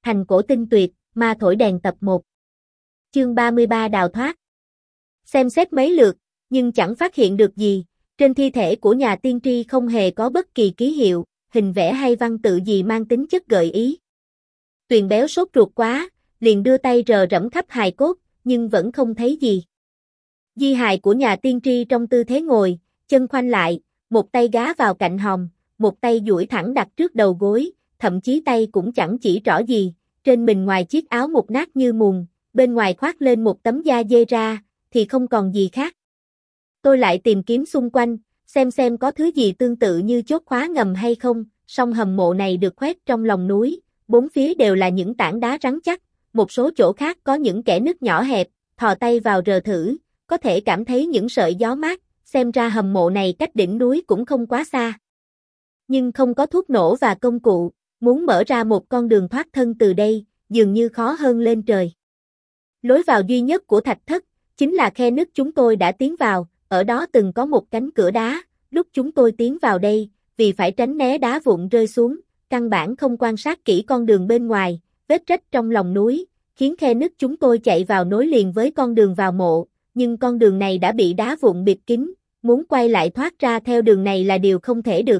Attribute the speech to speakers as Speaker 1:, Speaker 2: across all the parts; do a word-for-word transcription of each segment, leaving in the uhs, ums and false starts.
Speaker 1: Thành cổ tinh tuyệt, ma thổi đèn tập một. Chương ba mươi ba đào thoát. Xem xét mấy lượt, nhưng chẳng phát hiện được gì, trên thi thể của nhà tiên tri không hề có bất kỳ ký hiệu, hình vẽ hay văn tự gì mang tính chất gợi ý. Tuyền béo sốt ruột quá, liền đưa tay rờ rẫm khắp hài cốt, nhưng vẫn không thấy gì. Di hài của nhà tiên tri trong tư thế ngồi, chân khoanh lại, một tay gá vào cạnh hòm, một tay duỗi thẳng đặt trước đầu gối, thậm chí tay cũng chẳng chỉ rõ gì, trên mình ngoài chiếc áo mục nát như mùn, bên ngoài khoác lên một tấm da dê ra, thì không còn gì khác. Tôi lại tìm kiếm xung quanh, xem xem có thứ gì tương tự như chốt khóa ngầm hay không, song hầm mộ này được khoét trong lòng núi, bốn phía đều là những tảng đá rắn chắc, một số chỗ khác có những kẽ nứt nhỏ hẹp, thò tay vào rờ thử, có thể cảm thấy những sợi gió mát, xem ra hầm mộ này cách đỉnh núi cũng không quá xa. Nhưng không có thuốc nổ và công cụ, muốn mở ra một con đường thoát thân từ đây, dường như khó hơn lên trời. Lối vào duy nhất của thạch thất, chính là khe nứt chúng tôi đã tiến vào, ở đó từng có một cánh cửa đá, lúc chúng tôi tiến vào đây, vì phải tránh né đá vụn rơi xuống, căn bản không quan sát kỹ con đường bên ngoài, vết rách trong lòng núi, khiến khe nứt chúng tôi chạy vào nối liền với con đường vào mộ, nhưng con đường này đã bị đá vụn bịt kín, muốn quay lại thoát ra theo đường này là điều không thể được.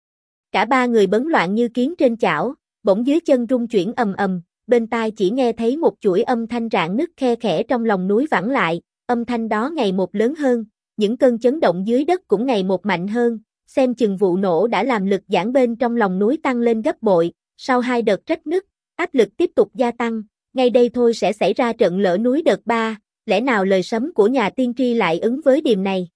Speaker 1: Cả ba người bấn loạn như kiến trên chảo, bỗng dưới chân rung chuyển ầm ầm, bên tai chỉ nghe thấy một chuỗi âm thanh rạn nứt khe khẽ trong lòng núi vẳng lại, âm thanh đó ngày một lớn hơn, những cơn chấn động dưới đất cũng ngày một mạnh hơn, xem chừng vụ nổ đã làm lực giãn bên trong lòng núi tăng lên gấp bội, sau hai đợt rách nứt, áp lực tiếp tục gia tăng, ngay đây thôi sẽ xảy ra trận lở núi đợt ba, lẽ nào lời sấm của nhà tiên tri lại ứng với điềm này.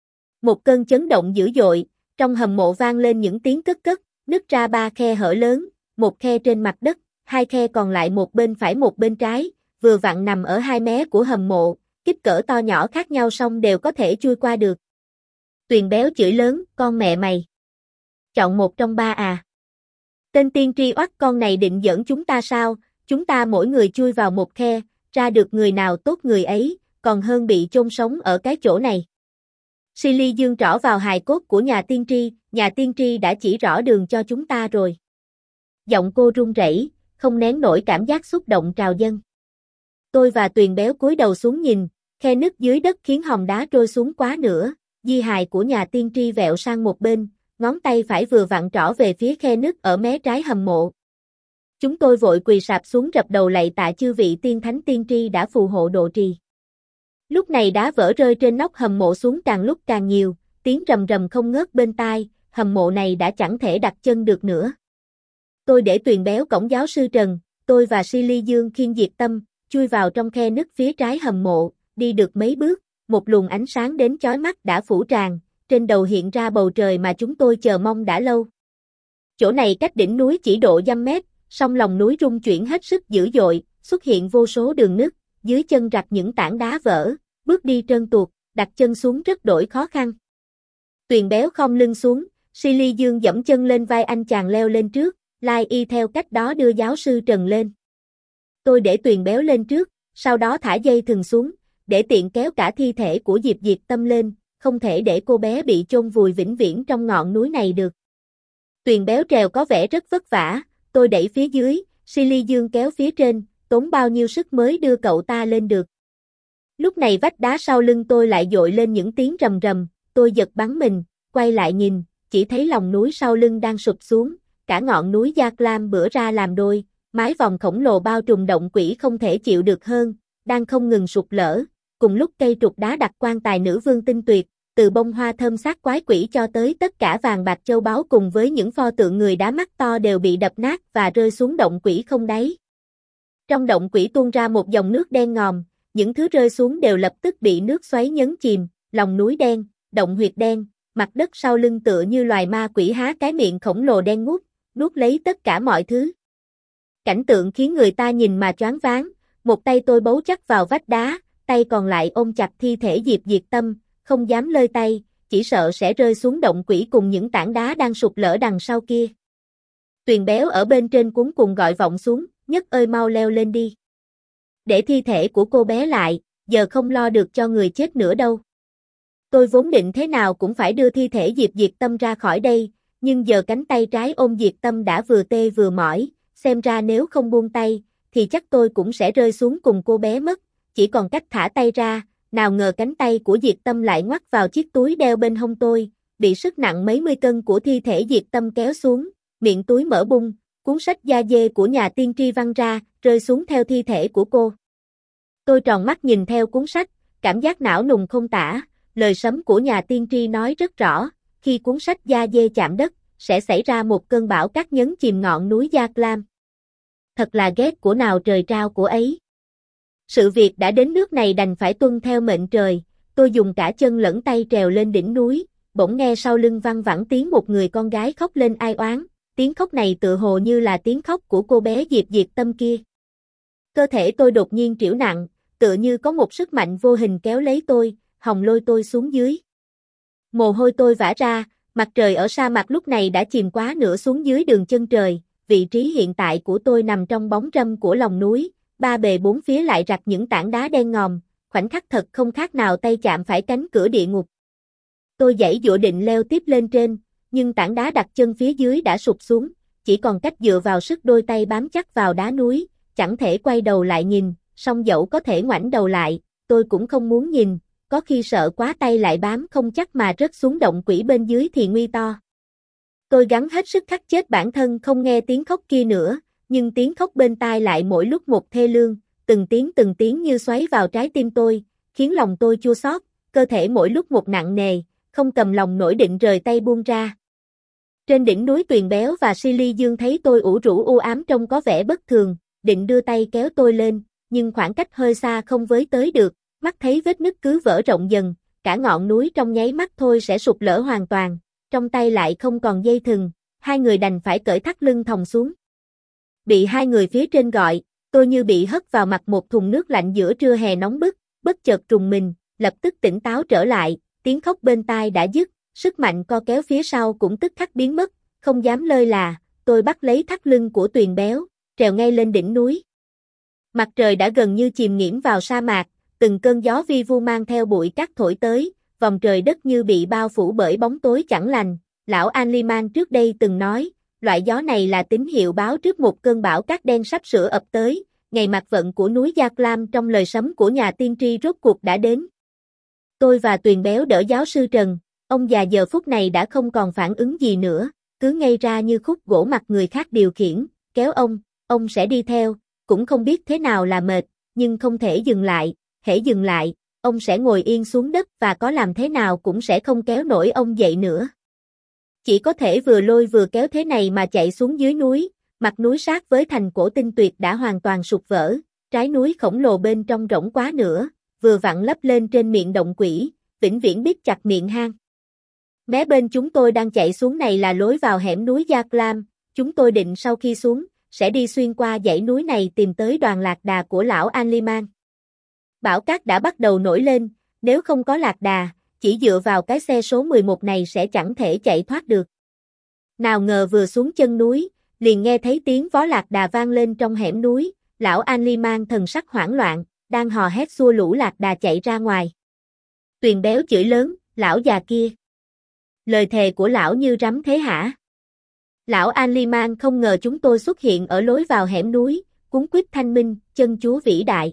Speaker 1: Một cơn chấn động dữ dội, trong hầm mộ vang lên những tiếng cất cất, nứt ra ba khe hở lớn, một khe trên mặt đất, hai khe còn lại một bên phải một bên trái, vừa vặn nằm ở hai mé của hầm mộ, kích cỡ to nhỏ khác nhau song đều có thể chui qua được. Tuyền béo chửi lớn, con mẹ mày. Chọn một trong ba à. Tên tiên tri oắt con này định giỡn chúng ta sao, chúng ta mỗi người chui vào một khe, ra được người nào tốt người ấy, còn hơn bị chôn sống ở cái chỗ này. Silly dương trỏ vào hài cốt của nhà tiên tri, nhà tiên tri đã chỉ rõ đường cho chúng ta rồi. Giọng cô run rẩy, không nén nổi cảm giác xúc động trào dâng. Tôi và Tuyền béo cúi đầu xuống nhìn, khe nứt dưới đất khiến hòn đá trôi xuống quá nửa, di hài của nhà tiên tri vẹo sang một bên, ngón tay phải vừa vặn trỏ về phía khe nứt ở mé trái hầm mộ. Chúng tôi vội quỳ sạp xuống rập đầu lạy tạ chư vị tiên thánh tiên tri đã phù hộ độ trì. Lúc này đá vỡ rơi trên nóc hầm mộ xuống càng lúc càng nhiều, tiếng rầm rầm không ngớt bên tai, hầm mộ này đã chẳng thể đặt chân được nữa. Tôi để Tuyền béo cổng giáo sư Trần, tôi và Silly Dương khiêng Diệt Tâm, chui vào trong khe nứt phía trái hầm mộ, đi được mấy bước, một luồng ánh sáng đến chói mắt đã phủ tràn, trên đầu hiện ra bầu trời mà chúng tôi chờ mong đã lâu. Chỗ này cách đỉnh núi chỉ độ dăm mét, song lòng núi rung chuyển hết sức dữ dội, xuất hiện vô số đường nứt, dưới chân rặt những tảng đá vỡ, bước đi trơn tuột, đặt chân xuống rất đổi khó khăn. Tuyền béo khom lưng xuống, Silly Dương giẫm chân lên vai anh chàng leo lên trước, lai y theo cách đó đưa giáo sư Trần lên. Tôi để Tuyền béo lên trước, sau đó thả dây thừng xuống, để tiện kéo cả thi thể của Diệp Diệt Tâm lên, không thể để cô bé bị chôn vùi vĩnh viễn trong ngọn núi này được. Tuyền béo trèo có vẻ rất vất vả, tôi đẩy phía dưới, Silly Dương kéo phía trên, tốn bao nhiêu sức mới đưa cậu ta lên được. Lúc này vách đá sau lưng tôi lại dội lên những tiếng rầm rầm, tôi giật bắn mình, quay lại nhìn, chỉ thấy lòng núi sau lưng đang sụp xuống, cả ngọn núi Gia Clam bữa ra làm đôi, mái vòng khổng lồ bao trùm động quỷ không thể chịu được hơn, đang không ngừng sụp lở, cùng lúc cây trục đá đặt quan tài nữ vương tinh tuyệt, từ bông hoa thơm xác quái quỷ cho tới tất cả vàng bạc châu báu cùng với những pho tượng người đá mắt to đều bị đập nát và rơi xuống động quỷ không đáy. Trong động quỷ tuôn ra một dòng nước đen ngòm, những thứ rơi xuống đều lập tức bị nước xoáy nhấn chìm, lòng núi đen, động huyệt đen, mặt đất sau lưng tựa như loài ma quỷ há cái miệng khổng lồ đen ngút, nuốt lấy tất cả mọi thứ. Cảnh tượng khiến người ta nhìn mà choáng váng, một tay tôi bấu chắc vào vách đá, tay còn lại ôm chặt thi thể Diệp Diệt Tâm, không dám lơi tay, chỉ sợ sẽ rơi xuống động quỷ cùng những tảng đá đang sụp lở đằng sau kia. Tuyền béo ở bên trên cuống cuồng gọi vọng xuống, Nhất ơi mau leo lên đi. Để thi thể của cô bé lại, giờ không lo được cho người chết nữa đâu. Tôi vốn định thế nào cũng phải đưa thi thể Diệp Diệt Tâm ra khỏi đây, nhưng giờ cánh tay trái ôm Diệt Tâm đã vừa tê vừa mỏi, xem ra nếu không buông tay, thì chắc tôi cũng sẽ rơi xuống cùng cô bé mất, chỉ còn cách thả tay ra, nào ngờ cánh tay của Diệt Tâm lại ngoắt vào chiếc túi đeo bên hông tôi, bị sức nặng mấy mươi cân của thi thể Diệt Tâm kéo xuống, miệng túi mở bung, cuốn sách da dê của nhà tiên tri văng ra, rơi xuống theo thi thể của cô. Tôi tròn mắt nhìn theo cuốn sách, cảm giác não nùng không tả, lời sấm của nhà tiên tri nói rất rõ, khi cuốn sách da dê chạm đất, sẽ xảy ra một cơn bão cát nhấn chìm ngọn núi Gia Clam. Thật là ghét của nào trời trao của ấy. Sự việc đã đến nước này đành phải tuân theo mệnh trời, tôi dùng cả chân lẫn tay trèo lên đỉnh núi, bỗng nghe sau lưng văng vẳng tiếng một người con gái khóc lên ai oán, tiếng khóc này tự hồ như là tiếng khóc của cô bé Diệp Diệp Tâm kia. Cơ thể tôi đột nhiên trĩu nặng, tựa như có một sức mạnh vô hình kéo lấy tôi, hòng lôi tôi xuống dưới. Mồ hôi tôi vã ra, mặt trời ở sa mạc lúc này đã chìm quá nửa xuống dưới đường chân trời, vị trí hiện tại của tôi nằm trong bóng râm của lòng núi, ba bề bốn phía lại rặt những tảng đá đen ngòm, khoảnh khắc thật không khác nào tay chạm phải cánh cửa địa ngục. Tôi giãy giụa định leo tiếp lên trên, nhưng tảng đá đặt chân phía dưới đã sụp xuống, chỉ còn cách dựa vào sức đôi tay bám chắc vào đá núi, chẳng thể quay đầu lại nhìn, song dẫu có thể ngoảnh đầu lại, tôi cũng không muốn nhìn, có khi sợ quá tay lại bám không chắc mà rớt xuống động quỷ bên dưới thì nguy to. Tôi gắng hết sức khắc chết bản thân không nghe tiếng khóc kia nữa, nhưng tiếng khóc bên tai lại mỗi lúc một thê lương, từng tiếng từng tiếng như xoáy vào trái tim tôi, khiến lòng tôi chua xót, cơ thể mỗi lúc một nặng nề, không cầm lòng nổi định rời tay buông ra. Trên đỉnh núi Tuyền Béo và Silly Dương thấy tôi ủ rũ u ám trông có vẻ bất thường, định đưa tay kéo tôi lên, nhưng khoảng cách hơi xa không với tới được, mắt thấy vết nứt cứ vỡ rộng dần, cả ngọn núi trong nháy mắt thôi sẽ sụp lở hoàn toàn, trong tay lại không còn dây thừng, hai người đành phải cởi thắt lưng thòng xuống. Bị hai người phía trên gọi, tôi như bị hất vào mặt một thùng nước lạnh giữa trưa hè nóng bức, bất chợt trùng mình, lập tức tỉnh táo trở lại, tiếng khóc bên tai đã dứt, sức mạnh co kéo phía sau cũng tức khắc biến mất, không dám lơi là, tôi bắt lấy thắt lưng của Tuyền Béo, trèo ngay lên đỉnh núi. Mặt trời đã gần như chìm nghiễm vào sa mạc, từng cơn gió vi vu mang theo bụi cát thổi tới, vòng trời đất như bị bao phủ bởi bóng tối chẳng lành, lão An-li-man trước đây từng nói, loại gió này là tín hiệu báo trước một cơn bão cát đen sắp sửa ập tới, ngày mạt vận của núi Gia Clam trong lời sấm của nhà tiên tri rốt cuộc đã đến. Tôi và Tuyền Béo đỡ giáo sư Trần, ông già giờ phút này đã không còn phản ứng gì nữa, cứ ngây ra như khúc gỗ mặc người khác điều khiển, kéo ông, ông sẽ đi theo, cũng không biết thế nào là mệt, nhưng không thể dừng lại, hễ dừng lại, ông sẽ ngồi yên xuống đất và có làm thế nào cũng sẽ không kéo nổi ông dậy nữa. Chỉ có thể vừa lôi vừa kéo thế này mà chạy xuống dưới núi, mặt núi sát với thành cổ tinh tuyệt đã hoàn toàn sụp vỡ, trái núi khổng lồ bên trong rỗng quá nữa, vừa vặn lấp lên trên miệng động quỷ, vĩnh viễn biết chặt miệng hang. Mé bên chúng tôi đang chạy xuống này là lối vào hẻm núi Gia Clam, chúng tôi định sau khi xuống, sẽ đi xuyên qua dãy núi này tìm tới đoàn lạc đà của lão An-li-man. Bão cát đã bắt đầu nổi lên, nếu không có lạc đà, chỉ dựa vào cái xe số mười một này sẽ chẳng thể chạy thoát được. Nào ngờ vừa xuống chân núi, liền nghe thấy tiếng vó lạc đà vang lên trong hẻm núi, lão An-li-man thần sắc hoảng loạn, đang hò hét xua lũ lạc đà chạy ra ngoài. Tuyền Béo chửi lớn, lão già kia. Lời thề của lão như rắm thế hả? Lão An-li-man không ngờ chúng tôi xuất hiện ở lối vào hẻm núi, cuống quýt thanh minh, chân chúa vĩ đại.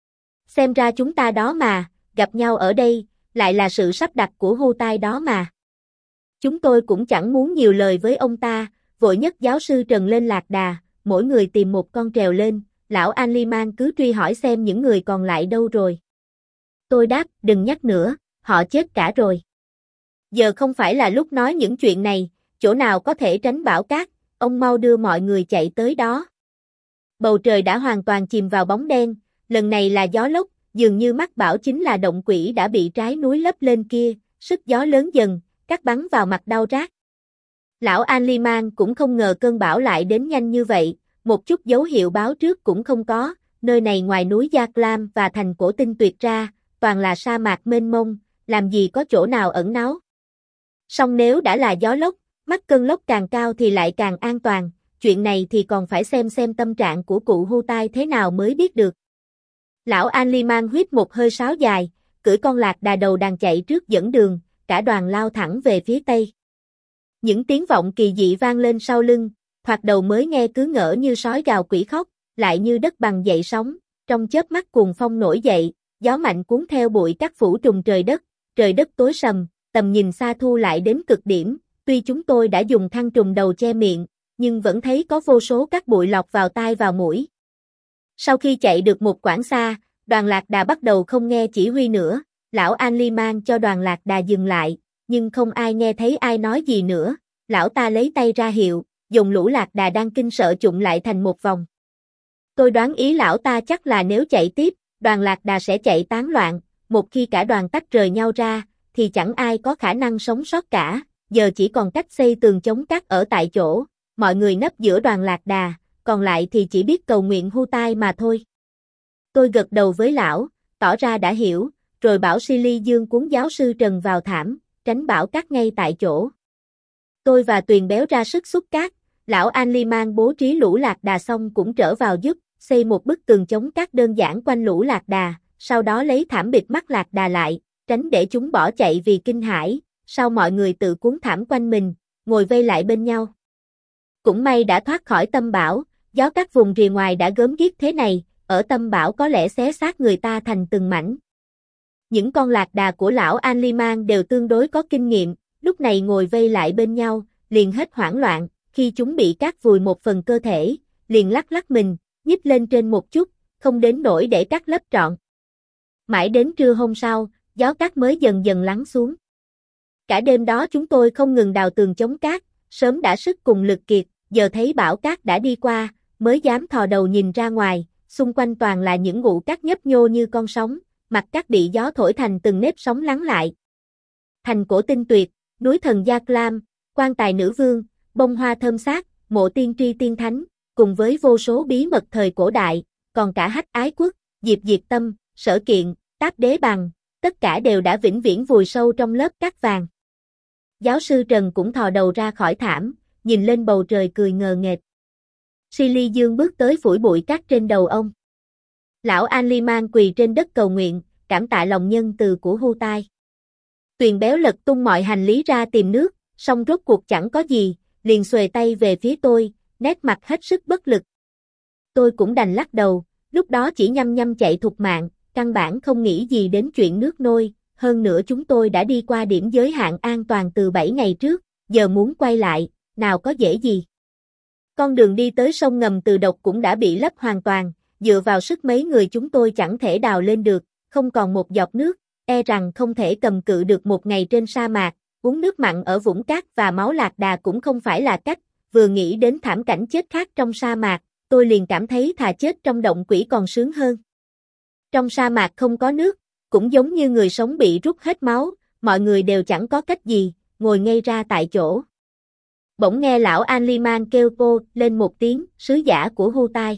Speaker 1: Xem ra chúng ta đó mà, gặp nhau ở đây, lại là sự sắp đặt của Hu Tai đó mà. Chúng tôi cũng chẳng muốn nhiều lời với ông ta, vội nhấc giáo sư Trần lên lạc đà, mỗi người tìm một con trèo lên, lão An-li-man cứ truy hỏi xem những người còn lại đâu rồi. Tôi đáp, đừng nhắc nữa, họ chết cả rồi. Giờ không phải là lúc nói những chuyện này, chỗ nào có thể tránh bão cát, ông mau đưa mọi người chạy tới đó. Bầu trời đã hoàn toàn chìm vào bóng đen, lần này là gió lốc, dường như mắc bão chính là động quỷ đã bị trái núi lấp lên kia, sức gió lớn dần, cát bắn vào mặt đau rát. Lão An-li-man cũng không ngờ cơn bão lại đến nhanh như vậy, một chút dấu hiệu báo trước cũng không có, nơi này ngoài núi Gia Clam và thành cổ tinh tuyệt ra, toàn là sa mạc mênh mông, làm gì có chỗ nào ẩn náu. Song nếu đã là gió lốc, mắc cơn lốc càng cao thì lại càng an toàn, chuyện này thì còn phải xem xem tâm trạng của cụ Hu Tai thế nào mới biết được. Lão An-li-man huýt một hơi sáo dài, cưỡi con lạc đà đầu đàn chạy trước dẫn đường, cả đoàn lao thẳng về phía tây. Những tiếng vọng kỳ dị vang lên sau lưng, thoạt đầu mới nghe cứ ngỡ như sói gào quỷ khóc, lại như đất bằng dậy sóng, trong chớp mắt cuồng phong nổi dậy, gió mạnh cuốn theo bụi cát phủ trùm trời đất, trời đất tối sầm, tầm nhìn xa thu lại đến cực điểm, tuy chúng tôi đã dùng khăn trùm đầu che miệng, nhưng vẫn thấy có vô số các bụi lọt vào tai vào mũi. Sau khi chạy được một quãng xa, đoàn lạc đà bắt đầu không nghe chỉ huy nữa, lão An mang cho đoàn lạc đà dừng lại, nhưng không ai nghe thấy ai nói gì nữa, lão ta lấy tay ra hiệu, dùng lũ lạc đà đang kinh sợ chụm lại thành một vòng. Tôi đoán ý lão ta chắc là nếu chạy tiếp, đoàn lạc đà sẽ chạy tán loạn, một khi cả đoàn tách rời nhau ra, thì chẳng ai có khả năng sống sót cả, giờ chỉ còn cách xây tường chống cát ở tại chỗ, mọi người nấp giữa đoàn lạc đà, còn lại thì chỉ biết cầu nguyện hu tai mà thôi. Tôi gật đầu với lão, tỏ ra đã hiểu, rồi bảo Silly Dương cuốn giáo sư Trần vào thảm, tránh bão cát ngay tại chỗ. Tôi và Tuyền Béo ra sức xúc cát, lão An mang bố trí lũ lạc đà xong cũng trở vào giúp, xây một bức tường chống cát đơn giản quanh lũ lạc đà, sau đó lấy thảm bịt mắt lạc đà lại, tránh để chúng bỏ chạy vì kinh hãi, sau mọi người tự cuốn thảm quanh mình, ngồi vây lại bên nhau. Cũng may đã thoát khỏi tâm bão, gió các vùng rìa ngoài đã gớm ghiếc thế này, ở tâm bão có lẽ xé xác người ta thành từng mảnh. Những con lạc đà của lão An mang đều tương đối có kinh nghiệm, lúc này ngồi vây lại bên nhau, liền hết hoảng loạn, khi chúng bị cát vùi một phần cơ thể, liền lắc lắc mình, nhích lên trên một chút, không đến nỗi để cát lấp trọn. Mãi đến trưa hôm sau, gió cát mới dần dần lắng xuống. Cả đêm đó chúng tôi không ngừng đào tường chống cát, sớm đã sức cùng lực kiệt, giờ thấy bão cát đã đi qua, mới dám thò đầu nhìn ra ngoài, xung quanh toàn là những ngụ cát nhấp nhô như con sóng, mặt cát bị gió thổi thành từng nếp sóng lắng lại. Thành cổ Tinh Tuyệt, núi thần Gia Clam, quan tài nữ vương, bông hoa thơm sát, mộ tiên tri tiên thánh, cùng với vô số bí mật thời cổ đại, còn cả Hách Ái Quốc, Diệp Diệt Tâm, Sở Kiện, Táp Đế Bằng, tất cả đều đã vĩnh viễn vùi sâu trong lớp cát vàng. Giáo sư Trần cũng thò đầu ra khỏi thảm, nhìn lên bầu trời cười ngờ nghệch. Silly Dương bước tới phủi bụi cát trên đầu ông. Lão An mang quỳ trên đất cầu nguyện, cảm tạ lòng nhân từ của hu tai. Tuyền Béo lật tung mọi hành lý ra tìm nước, song rốt cuộc chẳng có gì, liền xuề tay về phía tôi, nét mặt hết sức bất lực. Tôi cũng đành lắc đầu, lúc đó chỉ nhăm nhăm chạy thục mạng, căn bản không nghĩ gì đến chuyện nước nôi, hơn nữa chúng tôi đã đi qua điểm giới hạn an toàn từ bảy ngày trước, giờ muốn quay lại, nào có dễ gì. Con đường đi tới sông ngầm Từ Độc cũng đã bị lấp hoàn toàn, dựa vào sức mấy người chúng tôi chẳng thể đào lên được, không còn một giọt nước, e rằng không thể cầm cự được một ngày trên sa mạc, uống nước mặn ở vũng cát và máu lạc đà cũng không phải là cách, vừa nghĩ đến thảm cảnh chết khác trong sa mạc, tôi liền cảm thấy thà chết trong động quỷ còn sướng hơn. Trong sa mạc không có nước, cũng giống như người sống bị rút hết máu, mọi người đều chẳng có cách gì, ngồi ngây ra tại chỗ. Bỗng nghe lão An mang kêu cô lên một tiếng, sứ giả của hu tai.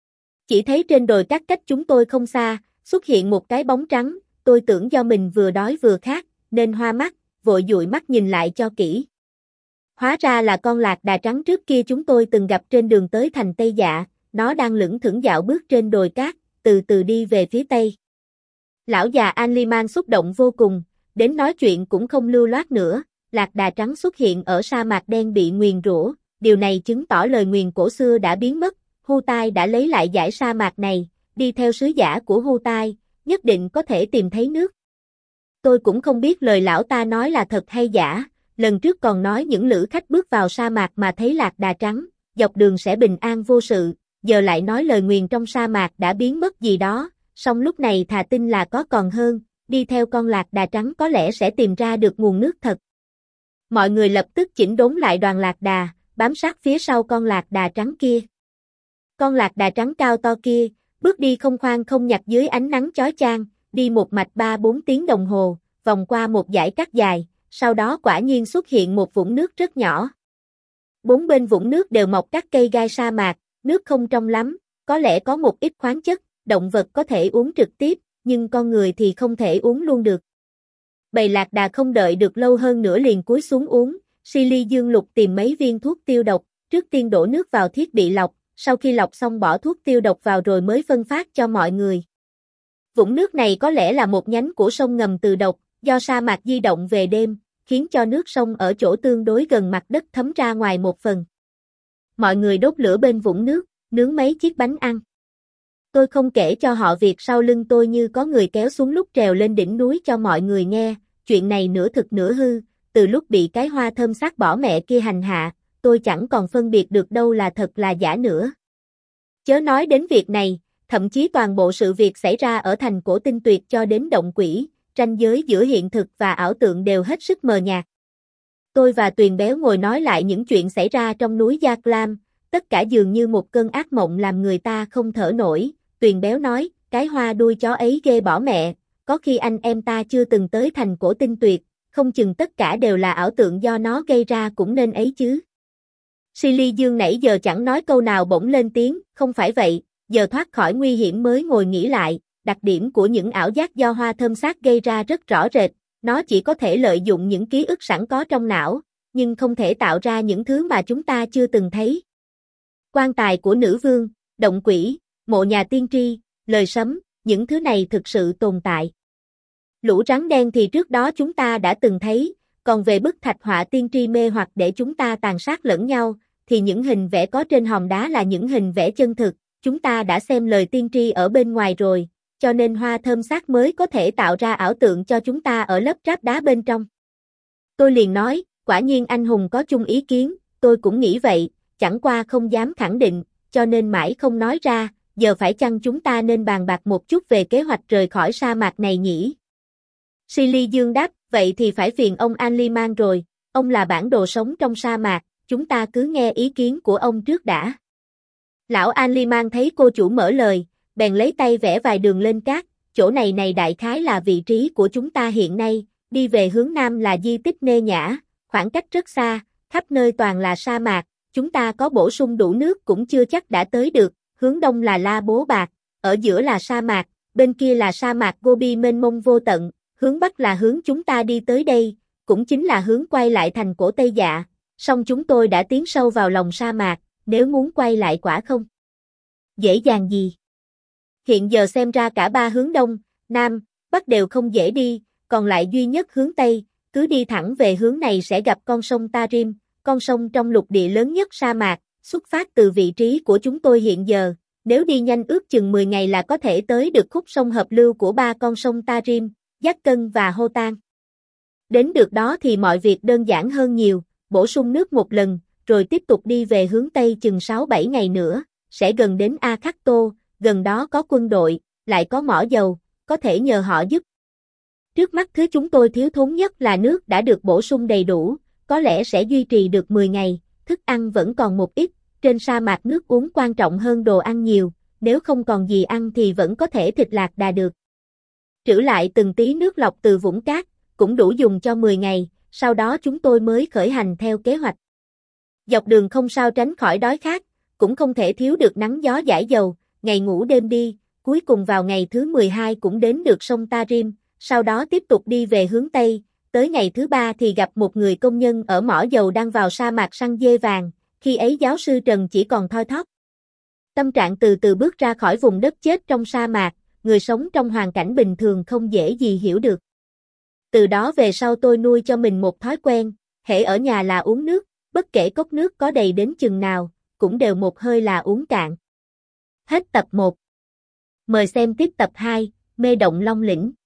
Speaker 1: Chỉ thấy trên đồi cát cách chúng tôi không xa, xuất hiện một cái bóng trắng, tôi tưởng do mình vừa đói vừa khát, nên hoa mắt, vội dụi mắt nhìn lại cho kỹ. Hóa ra là con lạc đà trắng trước kia chúng tôi từng gặp trên đường tới thành Tây Dạ, nó đang lững thững dạo bước trên đồi cát, từ từ đi về phía Tây. Lão già An mang xúc động vô cùng, đến nói chuyện cũng không lưu loát nữa, lạc đà trắng xuất hiện ở sa mạc đen bị nguyền rủa, điều này chứng tỏ lời nguyền cổ xưa đã biến mất, hu tai đã lấy lại dải sa mạc này, đi theo sứ giả của hu tai, nhất định có thể tìm thấy nước. Tôi cũng không biết lời lão ta nói là thật hay giả, lần trước còn nói những lữ khách bước vào sa mạc mà thấy lạc đà trắng, dọc đường sẽ bình an vô sự, giờ lại nói lời nguyền trong sa mạc đã biến mất gì đó, song lúc này thà tin là có còn hơn, đi theo con lạc đà trắng có lẽ sẽ tìm ra được nguồn nước thật. Mọi người lập tức chỉnh đốn lại đoàn lạc đà, bám sát phía sau con lạc đà trắng kia. Con lạc đà trắng cao to kia, bước đi không khoan không nhặt dưới ánh nắng chói chang, đi một mạch ba bốn tiếng đồng hồ, vòng qua một dải cát dài, sau đó quả nhiên xuất hiện một vũng nước rất nhỏ. Bốn bên vũng nước đều mọc các cây gai sa mạc, nước không trong lắm, có lẽ có một ít khoáng chất, động vật có thể uống trực tiếp, nhưng con người thì không thể uống luôn được. Bầy lạc đà không đợi được lâu hơn nữa liền cúi xuống uống, Silly Dương lục tìm mấy viên thuốc tiêu độc, trước tiên đổ nước vào thiết bị lọc, sau khi lọc xong bỏ thuốc tiêu độc vào rồi mới phân phát cho mọi người. Vũng nước này có lẽ là một nhánh của sông ngầm Từ Độc, do sa mạc di động về đêm, khiến cho nước sông ở chỗ tương đối gần mặt đất thấm ra ngoài một phần. mọi người đốt lửa bên vũng nước, nướng mấy chiếc bánh ăn. Tôi không kể cho họ việc sau lưng tôi như có người kéo xuống lúc trèo lên đỉnh núi cho mọi người nghe, chuyện này nửa thực nửa hư, từ lúc bị cái hoa thơm xác bỏ mẹ kia hành hạ, tôi chẳng còn phân biệt được đâu là thật là giả nữa. Chớ nói đến việc này, thậm chí toàn bộ sự việc xảy ra ở thành cổ tinh tuyệt cho đến động quỷ, ranh giới giữa hiện thực và ảo tượng đều hết sức mờ nhạt. Tôi và Tuyền Béo ngồi nói lại những chuyện xảy ra trong núi Gia Lam, tất cả dường như một cơn ác mộng làm người ta không thở nổi. Tuyền Béo nói, cái hoa đuôi chó ấy ghê bỏ mẹ, có khi anh em ta chưa từng tới thành cổ tinh tuyệt, không chừng tất cả đều là ảo tượng do nó gây ra cũng nên ấy chứ. Silly Dương nãy giờ chẳng nói câu nào bỗng lên tiếng, không phải vậy, giờ thoát khỏi nguy hiểm mới ngồi nghĩ lại, đặc điểm của những ảo giác do hoa thơm xác gây ra rất rõ rệt, nó chỉ có thể lợi dụng những ký ức sẵn có trong não, nhưng không thể tạo ra những thứ mà chúng ta chưa từng thấy. Quan tài của nữ vương, động quỷ, mộ nhà tiên tri, lời sấm, những thứ này thực sự tồn tại. Lũ rắn đen thì trước đó chúng ta đã từng thấy, còn về bức thạch họa tiên tri mê hoặc để chúng ta tàn sát lẫn nhau, thì những hình vẽ có trên hòn đá là những hình vẽ chân thực, chúng ta đã xem lời tiên tri ở bên ngoài rồi, cho nên hoa thơm xác mới có thể tạo ra ảo tượng cho chúng ta ở lớp ráp đá bên trong. Tôi liền nói, quả nhiên anh hùng có chung ý kiến, tôi cũng nghĩ vậy, chẳng qua không dám khẳng định, cho nên mãi không nói ra, giờ phải chăng chúng ta nên bàn bạc một chút về kế hoạch rời khỏi sa mạc này nhỉ? Silly Dương đáp, vậy thì phải phiền ông Anliman rồi, ông là bản đồ sống trong sa mạc, chúng ta cứ nghe ý kiến của ông trước đã. Lão Anliman thấy cô chủ mở lời, bèn lấy tay vẽ vài đường lên cát, chỗ này này đại khái là vị trí của chúng ta hiện nay, đi về hướng nam là di tích Nê Nhã, khoảng cách rất xa, khắp nơi toàn là sa mạc, chúng ta có bổ sung đủ nước cũng chưa chắc đã tới được, hướng đông là La Bố Bạc, ở giữa là sa mạc, bên kia là sa mạc Gobi mênh mông vô tận, hướng bắc là hướng chúng ta đi tới đây, cũng chính là hướng quay lại thành cổ Tây Dạ, song chúng tôi đã tiến sâu vào lòng sa mạc, nếu muốn quay lại quả không dễ dàng gì. Hiện giờ xem ra cả ba hướng đông, nam, bắc đều không dễ đi, còn lại duy nhất hướng tây, cứ đi thẳng về hướng này sẽ gặp con sông Tarim, con sông trong lục địa lớn nhất sa mạc, xuất phát từ vị trí của chúng tôi hiện giờ, nếu đi nhanh ước chừng mười ngày là có thể tới được khúc sông hợp lưu của ba con sông Tarim, Giác Cân và Hô Tan. Đến được đó thì mọi việc đơn giản hơn nhiều, bổ sung nước một lần, rồi tiếp tục đi về hướng Tây chừng sáu bảy ngày nữa, sẽ gần đến A Khắc Tô, gần đó có quân đội, lại có mỏ dầu, có thể nhờ họ giúp. Trước mắt thứ chúng tôi thiếu thốn nhất là nước đã được bổ sung đầy đủ, có lẽ sẽ duy trì được mười ngày, thức ăn vẫn còn một ít, trên sa mạc nước uống quan trọng hơn đồ ăn nhiều, nếu không còn gì ăn thì vẫn có thể thịt lạc đà được. Trữ lại từng tí nước lọc từ vũng cát, cũng đủ dùng cho mười ngày, sau đó chúng tôi mới khởi hành theo kế hoạch. Dọc đường không sao tránh khỏi đói khát, cũng không thể thiếu được nắng gió dãi dầu, ngày ngủ đêm đi, cuối cùng vào ngày thứ mười hai cũng đến được sông Tarim, sau đó tiếp tục đi về hướng Tây, tới ngày thứ ba thì gặp một người công nhân ở mỏ dầu đang vào sa mạc săn dê vàng, khi ấy giáo sư Trần chỉ còn thoi thóp. Tâm trạng từ từ bước ra khỏi vùng đất chết trong sa mạc, người sống trong hoàn cảnh bình thường không dễ gì hiểu được. Từ đó về sau tôi nuôi cho mình một thói quen, hễ ở nhà là uống nước, bất kể cốc nước có đầy đến chừng nào, cũng đều một hơi là uống cạn. Hết tập một. Mời xem tiếp tập hai, Mê động Long Lĩnh.